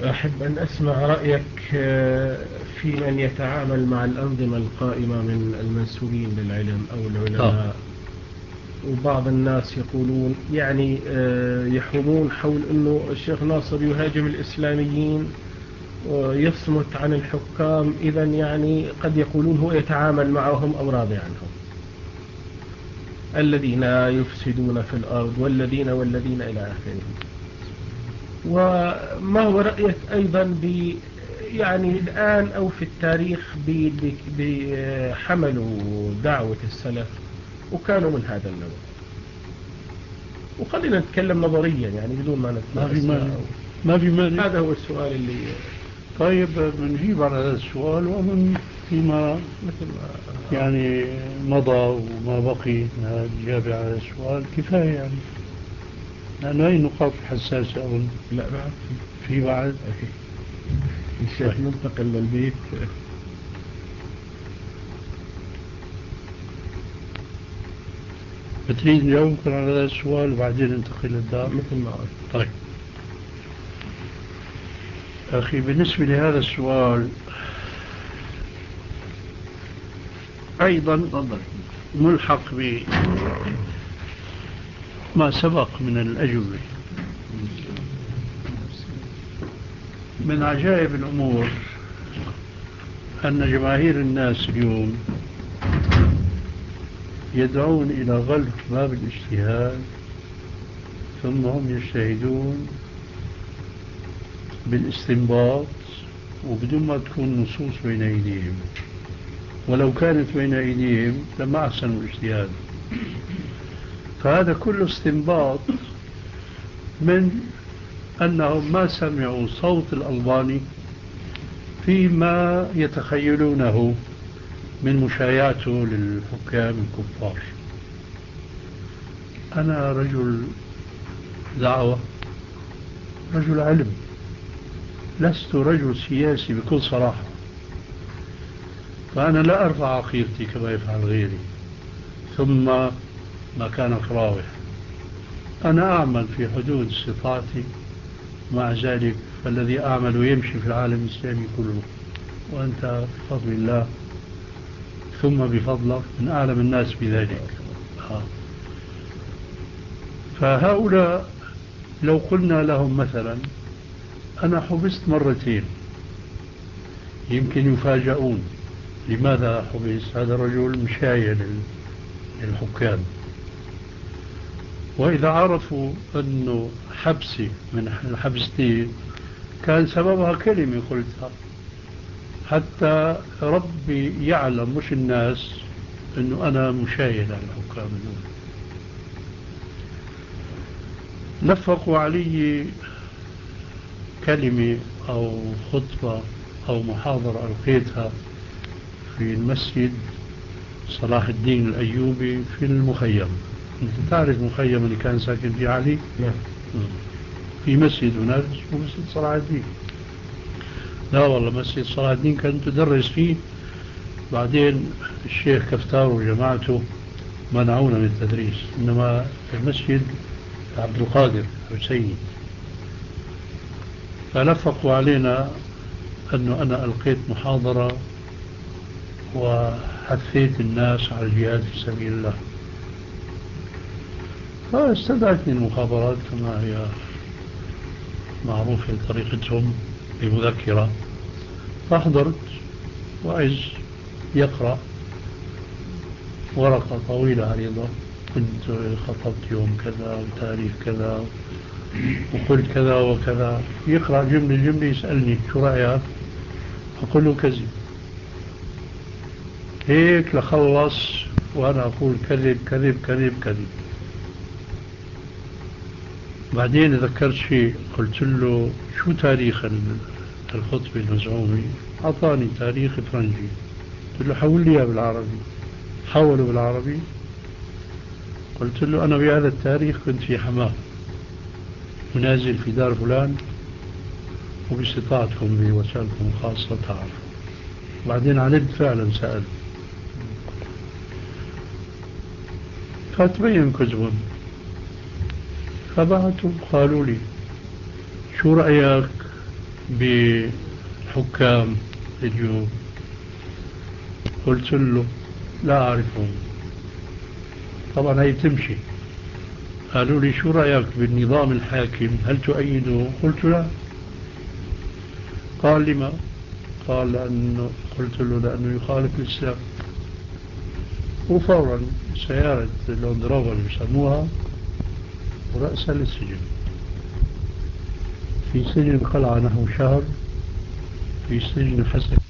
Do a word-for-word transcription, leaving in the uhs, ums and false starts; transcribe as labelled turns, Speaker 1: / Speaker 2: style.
Speaker 1: أحب أن أسمع رأيك في من يتعامل مع الأنظمة القائمة من المنسوبين للعلم أو العلماء.
Speaker 2: آه.
Speaker 1: وبعض الناس يقولون يعني يحومون حول أنه الشيخ ناصر يهاجم الإسلاميين ويصمت عن الحكام، إذا يعني قد يقولون هو يتعامل معهم أو راضي عنهم، الذين يفسدون في الأرض والذين والذين إلى آخره. وما هو رأيك أيضا ب يعني الآن أو في التاريخ بحملوا دعوة السلف وكانوا من هذا النوع؟ وخلينا نتكلم نظريا يعني بدون ما
Speaker 2: ما في
Speaker 1: نتكلم.
Speaker 2: مانع ما في مانع.
Speaker 1: هذا هو السؤال اللي
Speaker 2: طيب بنجيب على هذا السؤال، ومن فيما
Speaker 1: مثل ما
Speaker 2: يعني مضى وما بقي من هذا الإجابة على السؤال كفاية يعني، لأنه هي نقاط حساسة أظن.
Speaker 1: لا بعد
Speaker 2: في بعد
Speaker 1: الشيخ ننتقل للبيت.
Speaker 2: بتريد نجاوبك على هذا السؤال وبعدين ننتقل للدار؟
Speaker 1: مثل ما قلت.
Speaker 2: طيب أخي، بالنسبة لهذا السؤال أيضا ملحق بما سبق من الأجوبة. من عجائب الأمور أن جماهير الناس اليوم يدعون إلى غلق باب الاجتهاد، ثم هم يجتهدون بالاستنباط وبدون ما تكون نصوص بين أيديهم، ولو كانت بين أيديهم لما أحسنوا الاجتهاد. فهذا كله استنباط من أنهم ما سمعوا صوت الألباني فيما يتخيلونه من مشايعته للحكام الكفار. أنا رجل دعوة، رجل علم، لست رجل سياسي بكل صراحة، فأنا لا أرفع عقيرتي كما يفعل غيري ثم ما كان راوح. أنا أعمل في حدود استطاعتي، مع ذلك فالذي أعمل يمشي في العالم الإسلامي كله، وأنت بفضل الله ثم بفضلك من أعلم الناس بذلك. آه. فهؤلاء لو قلنا لهم مثلا أنا حبست مرتين يمكن يفاجئون. لماذا حبست؟ هذا الرجل مشايع للحكام، وإذا عرفوا أنه حبسي من الحبستين كان سببها كلمة قلتها، حتى ربي يعلم مش الناس أنه أنا مشايع للحكام دول. لفقوا علي كلمة أو خطبة أو محاضرة ألقيتها في المسجد صلاح الدين الأيوبي في المخيم. أنت تعرف المخيم اللي كان ساكن فيه علي؟
Speaker 1: نعم.
Speaker 2: في مسجد هناك اسمه مسجد صلاح الدين. لا والله مسجد صلاح الدين كنت تدرس فيه، بعدين الشيخ كفتار وجماعته منعونا من التدريس، إنما في المسجد عبد القادر حسين. فلفقوا علينا أنه أنا ألقيت محاضرة وحثيت الناس على الجهاد في سبيل الله. فاستدعتني المخابرات كما هي معروفة طريقتهم بمذكرة، فأحضرت وعز يقرأ ورقة طويلة عريضة، كنت خطبت يوم كذا وتاريخ كذا وقلت كذا وكذا، يقرأ جملة جملة يسألني شو رأيك؟ أقول له كذب. هيك لخلص وأنا أقول كذب كذب كذب كذب. بعدين ذكرت شيء، قلت له شو تاريخ الخطبة المزعومة؟ أعطاني تاريخ فرنجي، قلت له حول لي بالعربي. حوله بالعربي، قلت له أنا بهذا التاريخ كنت في حماه ونازل في دار فلان، وباستطاعتكم بوسائلكم الخاصة تعرف. بعدين علمت فعلا سأل، فتبين كذبهم. فبعثوا قالوا لي شو رأيك بحكام اليوم؟ قلت له لا أعرفهم. طبعا هي تمشي. قالوا لي شو رأيك بالنظام الحاكم، هل تؤيده؟ قلت لا. قال لما؟ قال لأنه، قلت له لأنه يخالف الإسلام. وفورا سيارة لاند روفر يسموها ورأسها للسجن، في سجن القلعة نحو شهر، في سجن حسن